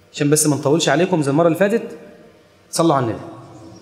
عشان بس ما نطولش عليكم زي المرة اللي فاتت. صلوا على النبي.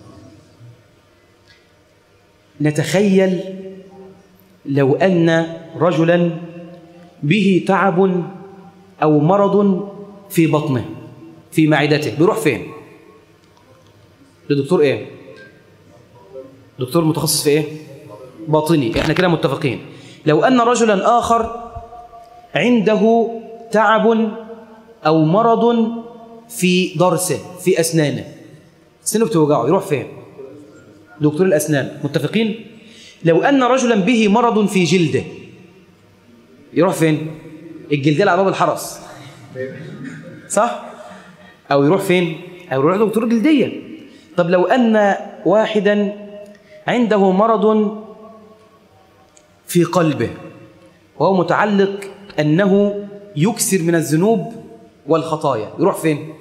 نتخيل لو أن رجلا به تعب أو مرض في بطنه في معدته، بيروح فين؟ لدكتور إيه؟ دكتور متخصص في إيه؟ باطني. إحنا كده متفقين. لو أن رجلا آخر عنده تعب أو مرض في ضرسه في أسنانه، سنه بتوجعه، يروح فين؟ دكتور الأسنان. متفقين؟ لو أن رجلا به مرض في جلده، يروح فين؟ الجلدية على باب الحرس، صح؟ أو يروح فين؟ أو يروح دكتور جلدية. طب لو أن واحدا عنده مرض في قلبه وهو متعلق أنه يكثر من الذنوب والخطايا، يروح فين؟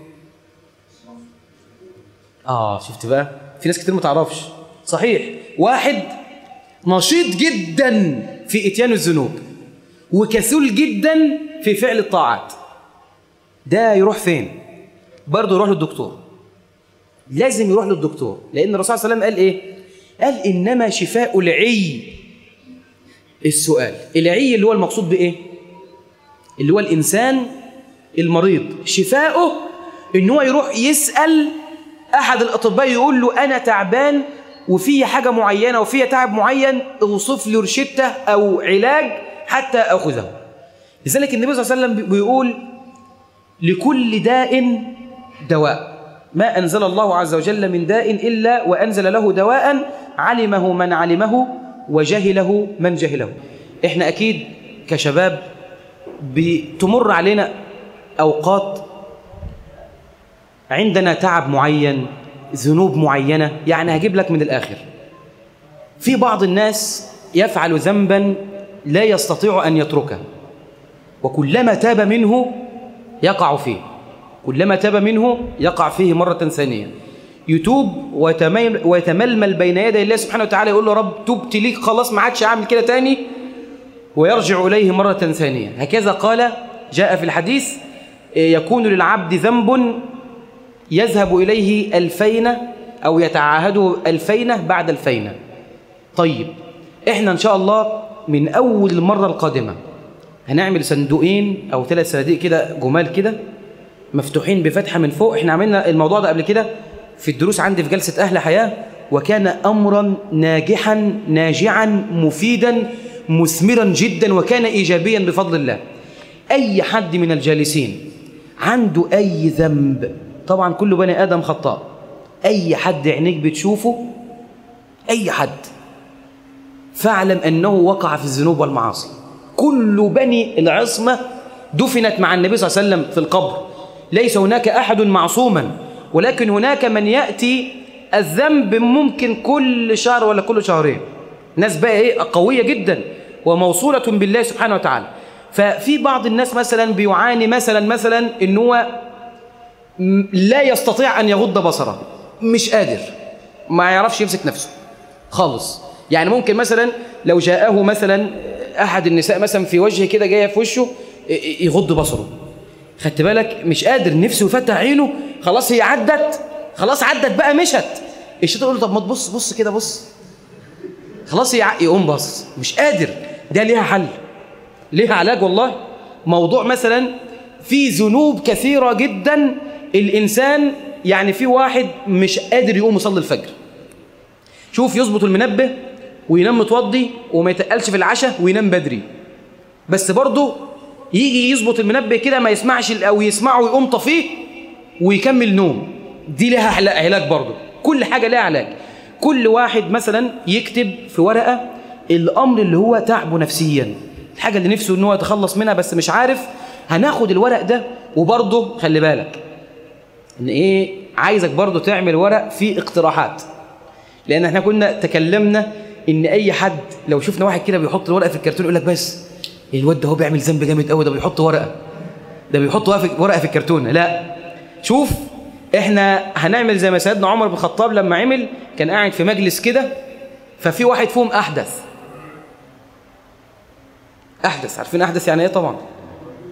شفت بقى؟ في ناس كتير ما تعرفش. صحيح، واحد نشيط جدا في إتيان الذنوب وكسول جدا في فعل الطاعات، ده يروح فين؟ برضه يروح للدكتور. لازم يروح للدكتور، لأن الرسول صلى الله عليه وسلم قال إيه؟ قال إنما شفاء العي السؤال. العي اللي هو المقصود بإيه؟ اللي هو الإنسان المريض، شفاؤه إن هو يروح يسأل أحد الأطباء يقول له أنا تعبان وفي حاجة معينة وفي تعب معين، اوصف لي روشتة أو علاج حتى أخذه. لذلك النبي صلى الله عليه وسلم بيقول لكل داء دواء، ما أنزل الله عز وجل من داء إلا وأنزل له دواء علمه من علمه وجهله من جهله. إحنا أكيد كشباب بتمر علينا أوقات عندنا تعب معين، ذنوب معينة. يعني هجيب لك من الآخر، في بعض الناس يفعل ذنبا لا يستطيع أن يتركه، وكلما تاب منه يقع فيه، كلما تاب منه يقع فيه مرة ثانية. يتوب ويتململ بين يدي الله سبحانه وتعالى، يقول له رب تبت ليك خلاص ما عادش أعمل كده تاني، ويرجع إليه مرة ثانية. هكذا قال، جاء في الحديث يكون للعبد ذنب يذهب إليه 2000 أو يتعاهده 2000 بعد 2000. طيب إحنا إن شاء الله من أول المرة القادمة هنعمل صندوقين أو 3 صناديق كده جمال كده مفتوحين بفتحة من فوق. إحنا عملنا الموضوع ده قبل كده في الدروس عندي في جلسة أهل حياة، وكان أمرا ناجحا ناجعا مفيدا مثمرا جدا، وكان إيجابيا بفضل الله. أي حد من الجالسين عنده أي ذنب، طبعا كل بني آدم خطاء، أي حد عينيك بتشوفه، أي حد، فاعلم أنه وقع في الذنوب والمعاصي. كل بني العصمة دفنت مع النبي صلى الله عليه وسلم في القبر، ليس هناك أحد معصوما، ولكن هناك من يأتي الذنب ممكن كل شهر ولا كل شهرين. ناس بقى إيه قوية جدا وموصولة بالله سبحانه وتعالى. ففي بعض الناس مثلا بيعاني مثلا إن هو لا يستطيع أن يغض بصره، مش قادر، ما يعرفش يمسك نفسه خالص. يعني ممكن مثلا لو جاءه مثلا أحد النساء مثلا في وجهه كده جاية في وشه يغض بصره، خدت بالك، مش قادر، نفسه يفتح عينه، خلاص هي عدت، خلاص عدت بقى مشت. الشيطان يقول له طب ما تبص، بص كده، بص، خلاص يقوم بص، مش قادر. ده ليها حل، ليها علاج والله. موضوع مثلا في ذنوب كثيرة جدا الإنسان، يعني في واحد مش قادر يقوم يصلي الفجر، شوف يظبط المنبه وينام متوضي وما يتقلش في العشاء وينام بدري، بس برضه يجي يظبط المنبه كده ما يسمعش أو يسمعه ويقوم طفيه ويكمل نوم. دي لها علاج برضه، كل حاجة لها علاج. كل واحد مثلا يكتب في ورقة الأمر اللي هو تعبه نفسيا، الحاجة اللي نفسه إن هو يتخلص منها بس مش عارف. هناخد الورق ده، وبرضه خلي بالك إن إيه، عايزك برضه تعمل ورق فيه اقتراحات، لأن احنا كنا تكلمنا إن أي حد لو شفنا واحد كده بيحط الورقة في الكرتون يقول لك بس الواد ده هو بيعمل ذنب جامد قوي، ده بيحط ورقة، ده بيحط ورقة في الكرتون. لا، شوف احنا هنعمل زي ما سيدنا عمر بن الخطاب لما عمل، كان قاعد في مجلس كده، ففي واحد فيهم أحدث. عارفين أحدث يعني إيه طبعا؟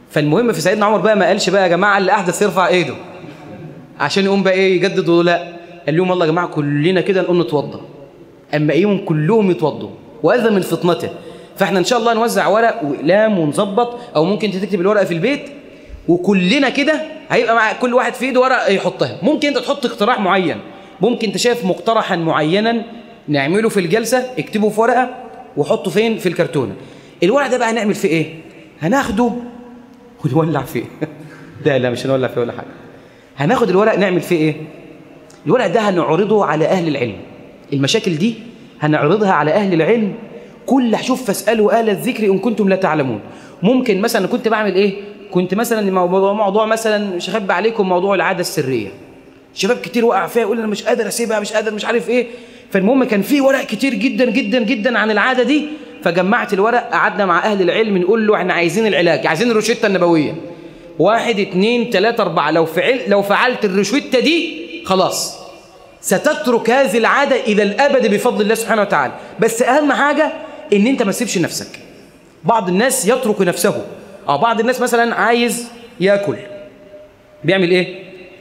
فالمهم في سيدنا عمر بقى ما قالش بقى يا جماعة اللي أحدث يرفع إيده عشان يقوم بقى إيه يجدد، لا، قال لهم والله يا جماعة كلنا كده نقوم نتوضى. أما إيهم كلهم يتوضوا، وهذا من فطنته. فإحنا إن شاء الله نوزع ورق وإقلام ونظبط، أو ممكن تكتب الورقة في البيت، وكلنا كده هيبقى مع كل واحد في ايده ورقه يحطها. ممكن انت تحط اقتراح معين، ممكن انت شايف مقترحا معينا نعمله في الجلسه، اكتبه في ورقه وحطه فين؟ في الكرتونه. الورق ده بقى هنعمل فيه ايه؟ هناخده ونولع فيه لا مش هنولع فيه ولا حاجه. هناخد الورق نعمل فيه ايه؟ الورق ده هنعرضه على اهل العلم. المشاكل دي هنعرضها على اهل العلم. كل شوف فاسالوا اهل الذكر ان كنتم لا تعلمون. ممكن مثلا كنت بعمل ايه؟ كنت مثلا موضوع مثلا مش هخبي عليكم، موضوع العاده السريه. شباب كتير وقع فيها يقول انا مش قادر اسيبها، مش قادر، مش عارف ايه. فالمهم كان في ورق كتير جدا جدا جدا عن العاده دي، فجمعت الورق، قعدنا مع اهل العلم نقول له احنا عايزين العلاج، عايزين الروشته النبويه 1 2 3 4. لو فعلت الروشته دي خلاص ستترك هذه العاده الى الابد بفضل الله سبحانه وتعالى. بس اهم حاجه ان انت ما تسيبش نفسك. بعض الناس يترك نفسه. بعض الناس مثلا عايز ياكل، بيعمل ايه؟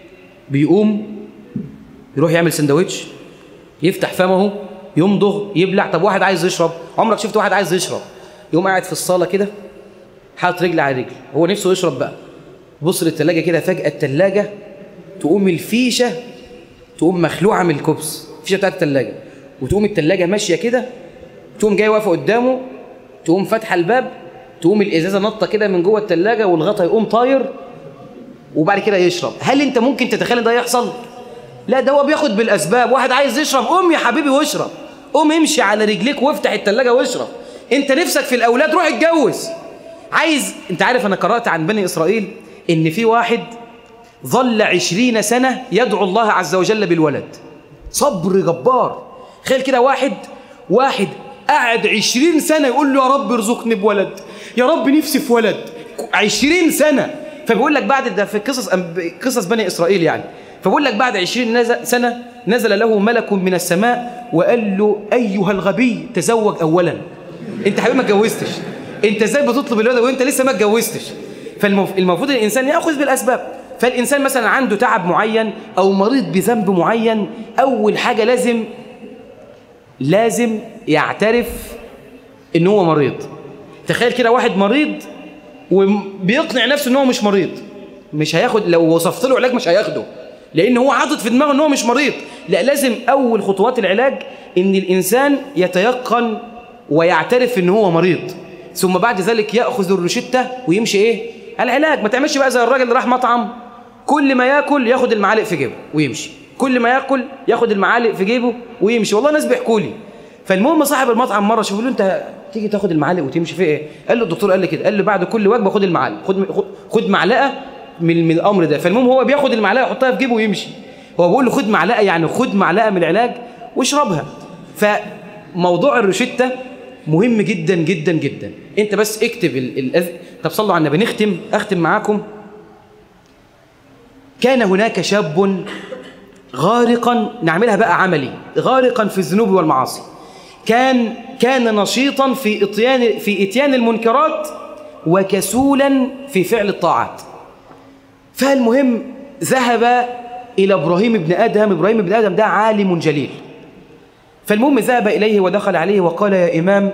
بيقوم يروح يعمل سندوتش، يفتح فمه، يمضغ، يبلع. طب واحد عايز يشرب، عمرك شفت واحد عايز يشرب يقوم قاعد في الصاله كده حاطط رجل على رجل، هو نفسه يشرب بقى، بص للثلاجه كده، فجاه الثلاجه تقوم الفيشه تقوم مخلوعه من الكبس، الفيشه بتاعت الثلاجه، وتقوم الثلاجه ماشيه كده، تقوم جاي واقفه قدامه، تقوم فاتحه الباب، تقوم الازازه نطه كده من جوه الثلاجه والغطا يقوم طاير، وبعد كده يشرب. هل انت ممكن تتخيل ده يحصل؟ لا، ده هو بياخد بالاسباب. واحد عايز يشرب، قوم يا حبيبي واشرب، قوم امشي على رجليك وافتح الثلاجه واشرب. انت نفسك في الاولاد، روح اتجوز. انت عارف انا قرات عن بني اسرائيل ان في واحد ظل 20 سنه يدعو الله عز وجل بالولد. صبر جبار. تخيل كده واحد قاعد 20 سنه يقول له يا رب ارزقني بولد، يا رب نفسي في ولد، 20 سنه. فبيقول لك بعد ده في قصص بني اسرائيل يعني، فبقول لك بعد 20 سنه نزل له ملك من السماء وقال له ايها الغبي تزوج اولا. انت حبيبي ما اتجوزتش، انت ازاي بتطلب الولد وانت لسه ما اتجوزتش؟ فالمفروض الانسان ياخذ بالاسباب. فالانسان مثلا عنده تعب معين او مريض بذنب معين، اول حاجه لازم يعترف ان هو مريض. تخيل كده واحد مريض وبيقنع نفسه ان هو مش مريض، مش هياخد، لو وصفت له علاج مش هياخده، لان هو حاطط في دماغه ان هو مش مريض. لا، لازم اول خطوات العلاج ان الانسان يتيقن ويعترف ان هو مريض، ثم بعد ذلك ياخذ الروشته ويمشي ايه؟ العلاج. ما تعملش بقى زي الراجل اللي راح مطعم كل ما ياكل ياخد المعالق في جيبه ويمشي، كل ما ياكل ياخد المعالق في جيبه ويمشي. والله ناس بيحكوا لي. فالمهم صاحب المطعم مره شافوا له انت تيجي تاخد المعالق وتمشي في ايه؟ قال له الدكتور قال لي كده، قال له بعد كل وجبه خد المعالق، خد معلقه من الامر ده. فالمهم هو بياخد المعلقه يحطها في جيبه ويمشي. هو بيقول له خد معلقه، يعني خد معلقه من العلاج واشربها. فموضوع الروشته مهم جدا جدا جدا. انت بس اكتب طب صلوا على النبي. اختم معاكم. كان هناك شاب غارقا، نعملها بقى عملي، غارقا في الذنوب والمعاصي. كان نشيطا في اتيان المنكرات وكسولا في فعل الطاعات. فالمهم ذهب إلى إبراهيم بن أدهم ده عالم جليل. فالمهم ذهب إليه ودخل عليه وقال يا إمام،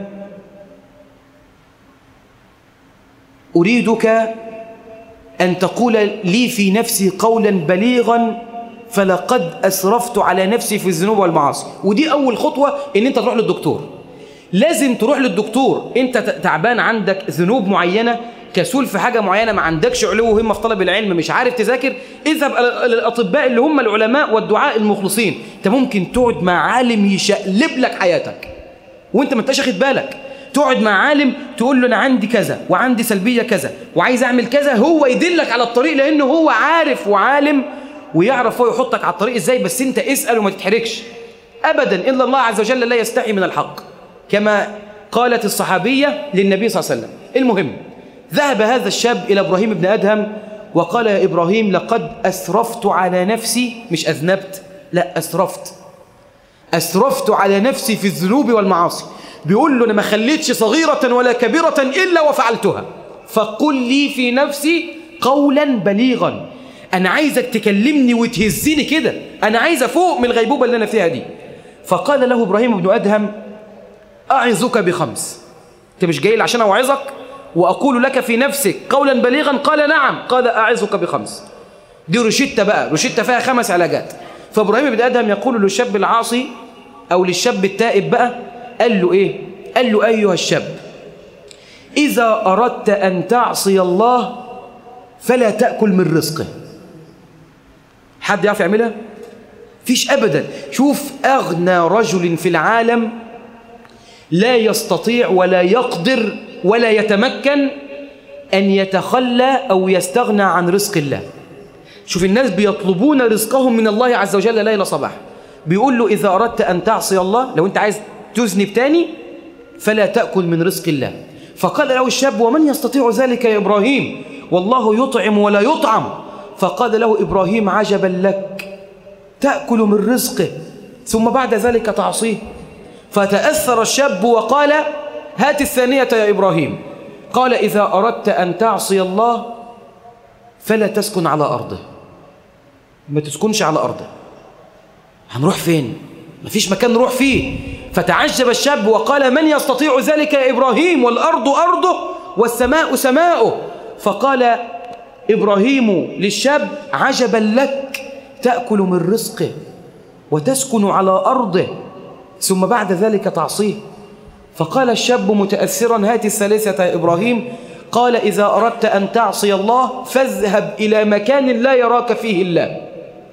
أريدك أن تقول لي في نفسي قولا بليغا، فلقد أسرفت على نفسي في الذنوب والمعاصي. ودي أول خطوة، إن أنت تروح للدكتور. لازم تروح للدكتور. أنت تعبان، عندك ذنوب معينة، كسول في حاجة معينة، ما عندكش علو همة في طلب العلم، مش عارف تذاكر، اذهب للأطباء اللي هم العلماء والدعاء المخلصين. أنت ممكن تقعد مع عالم يشقلب لك حياتك وأنت ما انتش واخد بالك. تقعد مع عالم تقول له أنا عندي كذا وعندي سلبية كذا وعايز أعمل كذا، هو يدلك على الطريق، لأنه هو عارف وعالم ويعرف هو يحطك على الطريق إزاي. بس أنت اسأل وما تتحركش أبدا، إلا الله عز وجل لا يستحي من الحق، كما قالت الصحابية للنبي صلى الله عليه وسلم. المهم ذهب هذا الشاب إلى إبراهيم بن أدهم وقال يا إبراهيم، لقد أسرفت على نفسي، مش أذنبت، لا أسرفت على نفسي في الذنوب والمعاصي. بيقول له أنا ما خليتش صغيرة ولا كبيرة إلا وفعلتها. فقل لي في نفسي قولا بليغا. أنا عايزك تكلمني وتهزني كده، أنا عايز أفوق من الغيبوبة اللي أنا فيها دي. فقال له إبراهيم بن أدهم أعظك بخمس. أنت مش جاي لي عشان أوعظك وأقول لك في نفسك قولا بليغا؟ قال نعم. قال أعظك بخمس. دي روشتة بقى، روشتة فيها 5 علاجات. فإبراهيم بن أدهم يقول للشاب العاصي أو للشاب التائب بقى، قال له إيه؟ قال له أيها الشاب، إذا أردت أن تعصي الله فلا تأكل من رزقه. حد يعرف يعملها؟ فيش أبدا. شوف أغنى رجل في العالم لا يستطيع ولا يقدر ولا يتمكن أن يتخلى أو يستغنى عن رزق الله. شوف الناس بيطلبون رزقهم من الله عز وجل ليل صباح. بيقول له إذا أردت أن تعصي الله، لو أنت عايز تذنب تاني فلا تأكل من رزق الله. فقال له الشاب ومن يستطيع ذلك يا إبراهيم؟ والله يطعم ولا يطعم. فقال له إبراهيم عجبا لك، تأكل من رزقه ثم بعد ذلك تعصيه؟ فتأثر الشاب وقال هات الثانية يا إبراهيم. قال إذا أردت أن تعصي الله فلا تسكن على أرضه. ما تسكنش على أرضه. هنروح فين؟ مفيش مكان نروح فيه. فتعجب الشاب وقال من يستطيع ذلك يا إبراهيم؟ والأرض أرضه والسماء سماؤه. فقال إبراهيم للشاب عجبا لك، تأكل من رزقه وتسكن على أرضه ثم بعد ذلك تعصيه. فقال الشاب متأثرا هات الثالثة يا إبراهيم. قال إذا أردت أن تعصي الله فاذهب إلى مكان لا يراك فيه الله.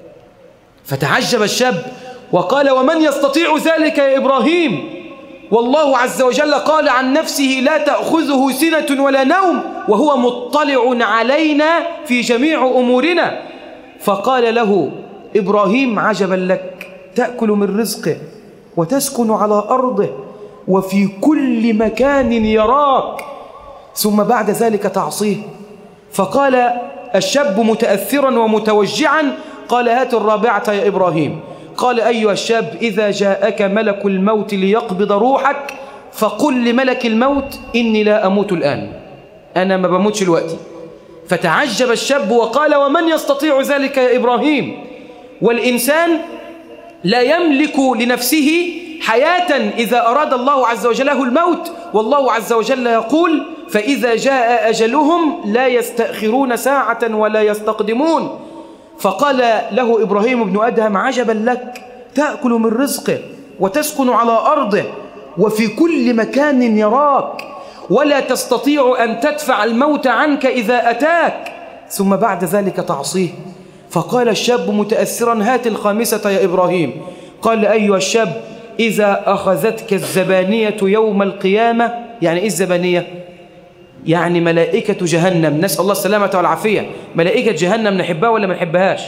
فتعجب الشاب وقال ومن يستطيع ذلك يا إبراهيم؟ والله عز وجل قال عن نفسه لا تأخذه سنة ولا نوم وهو مطلع علينا في جميع أمورنا. فقال له إبراهيم عجبا لك، تأكل من رزقه وتسكن على أرضه وفي كل مكان يراك ثم بعد ذلك تعصيه. فقال الشاب متأثرا ومتوجعا قال هات الرابعة يا إبراهيم. قال أيها الشاب إذا جاءك ملك الموت ليقبض روحك فقل لملك الموت إني لا أموت الآن، أنا ما بموتش الوقت. فتعجب الشاب وقال ومن يستطيع ذلك يا إبراهيم؟ والإنسان لا يملك لنفسه حياة إذا أراد الله عز وجل له الموت، والله عز وجل يقول فإذا جاء أجلهم لا يستأخرون ساعة ولا يستقدمون. فقال له إبراهيم بن أدهم عجبا لك، تأكل من رزقه وتسكن على أرضه وفي كل مكان يراك ولا تستطيع أن تدفع الموت عنك إذا أتاك ثم بعد ذلك تعصيه. فقال الشاب متأثرا هات الخامسة يا إبراهيم. قال أيها الشاب إذا أخذتك الزبانية يوم القيامة. يعني إيه الزبانية؟ يعني ملائكة جهنم، نسأل الله السلامة والعافية. ملائكة جهنم نحبها ولا ما نحبهاش؟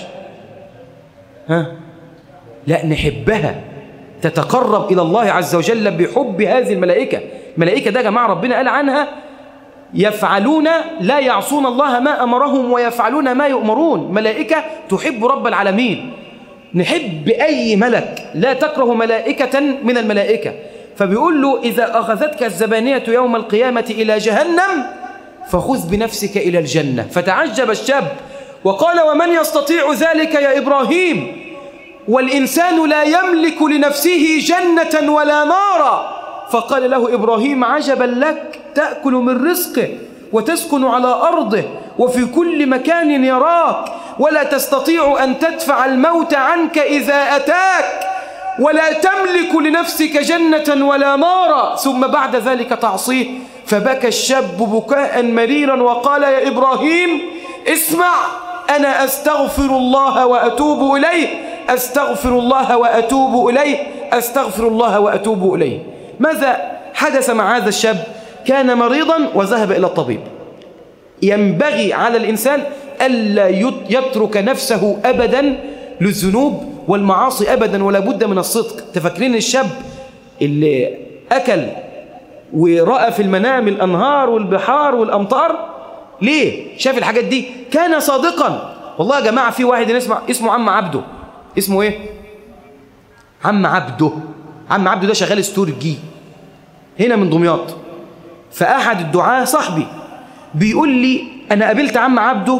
لا نحبها، تتقرب إلى الله عز وجل بحب هذه الملائكة. الملائكة ده جماعة ربنا قال عنها يفعلون لا يعصون الله ما أمرهم ويفعلون ما يؤمرون. ملائكة تحب رب العالمين. نحب أي ملك، لا تكره ملائكة من الملائكة. فبيقول له إذا أخذتك الزبانية يوم القيامة إلى جهنم فخذ بنفسك إلى الجنة. فتعجب الشاب وقال ومن يستطيع ذلك يا إبراهيم؟ والإنسان لا يملك لنفسه جنة ولا نارا. فقال له إبراهيم عجبا لك، تأكل من رزقه وتسكن على أرضه وفي كل مكان يراك ولا تستطيع أن تدفع الموت عنك إذا أتاك ولا تملك لنفسك جنة ولا نارا ثم بعد ذلك تعصيه. فبكى الشاب بكاء مريرا وقال يا إبراهيم اسمع، أنا أستغفر الله وأتوب إليه، أستغفر الله وأتوب إليه، أستغفر الله وأتوب إليه. ماذا حدث مع هذا الشاب؟ كان مريضا وذهب إلى الطبيب. ينبغي على الإنسان ألا يترك نفسه أبدا للذنوب والمعاصي أبدا، ولا بد من الصدق. تفكرين الشاب اللي أكل ورأى في المنام الأنهار والبحار والأمطار؟ ليه؟ شاف الحاجات دي، كان صادقا. والله يا جماعة في واحد اسمه عم عبده. اسمه ايه؟ عم عبده. عم عبده ده شغال استورجي هنا من دمياط. فأحد الدعاة صاحبي بيقول لي أنا قابلت عم عبده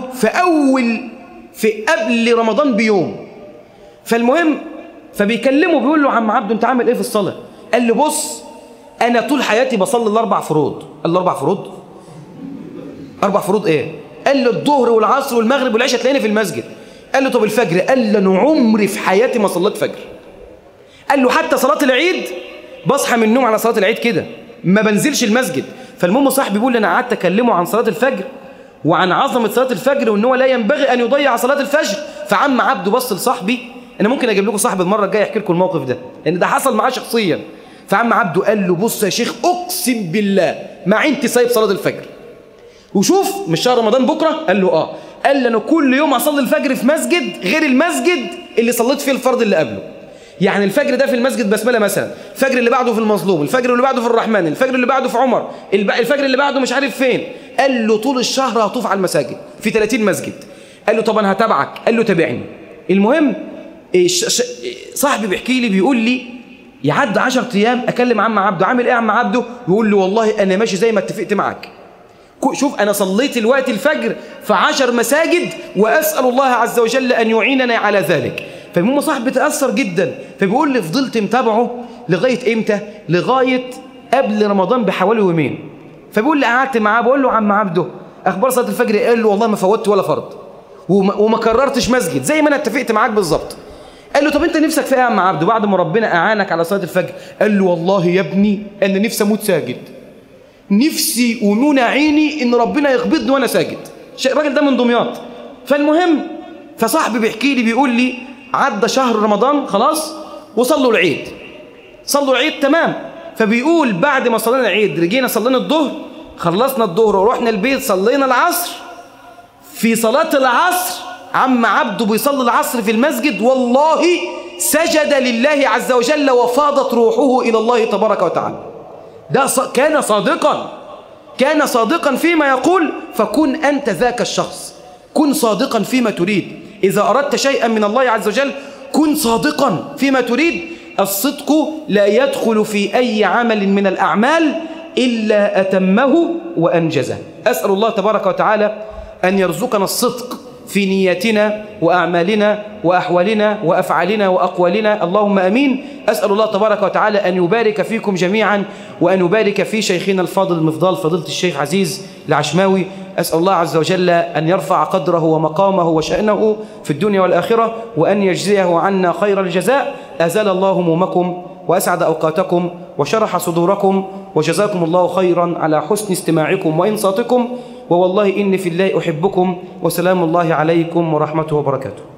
في قبل رمضان بيوم. فالمهم فبيكلمه بيقول له عم عبده أنت عامل إيه في الصلاة؟ قال له بص أنا طول حياتي بصلي ال4 فروض. قال له 4 فروض؟ 4 فروض إيه؟ قال له الظهر والعصر والمغرب والعشاء تلاقيني في المسجد. قال له طب الفجر؟ قال له أنا عمري في حياتي ما صليت فجر. قال له حتى صلاة العيد بصحى من النوم على صلاة العيد كده ما بنزلش المسجد. فالمهم صاحبي بيقول لي أنا قعدت أكلمه عن صلاة الفجر وعن عظمة صلاة الفجر وإن هو لا ينبغي أن يضيع صلاة الفجر. فعم عبده بص لصاحبي، أنا ممكن أجيب لكم صاحب المرة الجاية يحكي لكم الموقف ده لأن ده حصل معاه شخصيا. فعم عبده قال له بص يا شيخ أقسم بالله ما عندي سايب صلاة الفجر وشوف مش شهر رمضان بكرة؟ قال له قال له أنا كل يوم أصلي الفجر في مسجد غير المسجد اللي صليت فيه الفرض اللي قبله. يعني الفجر ده في المسجد بسملة مثلا، الفجر اللي بعده في المظلوم، الفجر اللي بعده في الرحمن، الفجر اللي بعده في عمر، الفجر اللي بعده مش عارف فين. قال له طول الشهر هطوف على المساجد في 30 مسجد. قال له طب انا هتابعك. قال له تابعني. المهم صاحبي بيحكي لي بيقول لي يعد 10 ايام اكلم عم عبده عامل ايه يا عم عبده؟ يقول لي والله انا ماشي زي ما اتفقت معاك. شوف انا صليت الوقت الفجر في 10 مساجد واسال الله عز وجل ان يعيننا على ذلك. فالمهم صاحبي تأثر جدا فبيقول لي فضلت متابعه لغاية إمتى؟ لغاية قبل رمضان بحوالي يومين. فبيقول لي قعدت معاه بقول له عم عبده أخبار صلاة الفجر؟ قال له والله ما فوتت ولا فرض وما كررتش مسجد زي ما أنا اتفقت معاك بالظبط. قال له طب أنت نفسك في إيه يا عم عبده بعد ما ربنا أعانك على صلاة الفجر؟ قال له والله يا ابني أنا نفسي أموت ساجد، نفسي ومنى عيني إن ربنا يقبضني وأنا ساجد. الراجل ده من دمياط. فالمهم فصاحبي بيحكي لي بيقول لي عدى شهر رمضان خلاص وصلوا العيد، صلوا العيد تمام. فبيقول بعد ما صلينا العيد رجينا صلينا الظهر، خلصنا الظهر ورحنا البيت صلينا العصر. في صلاة العصر عم عبده بيصلي العصر في المسجد والله سجد لله عز وجل وفاضت روحه إلى الله تبارك وتعالى. ده كان صادقا فيما يقول. فكن أنت ذاك الشخص، كن صادقا فيما تريد. إذا أردت شيئا من الله عز وجل كن صادقا فيما تريد. الصدق لا يدخل في أي عمل من الأعمال إلا أتمه وأنجزه. أسأل الله تبارك وتعالى أن يرزقنا الصدق في نياتنا وأعمالنا وأحوالنا وأفعالنا وأقوالنا، اللهم أمين. أسأل الله تبارك وتعالى أن يبارك فيكم جميعا وأن يبارك في شيخنا الفاضل المفضال فضيلة الشيخ عزيز العشماوي. أسأل الله عز وجل أن يرفع قدره ومقامه وشأنه في الدنيا والآخرة وأن يجزيه عنا خير الجزاء. أزال الله همومكم وأسعد أوقاتكم وشرح صدوركم وجزاكم الله خيرا على حسن استماعكم وإنصاتكم. ووالله إني في الله أحبكم وسلام الله عليكم ورحمته وبركاته.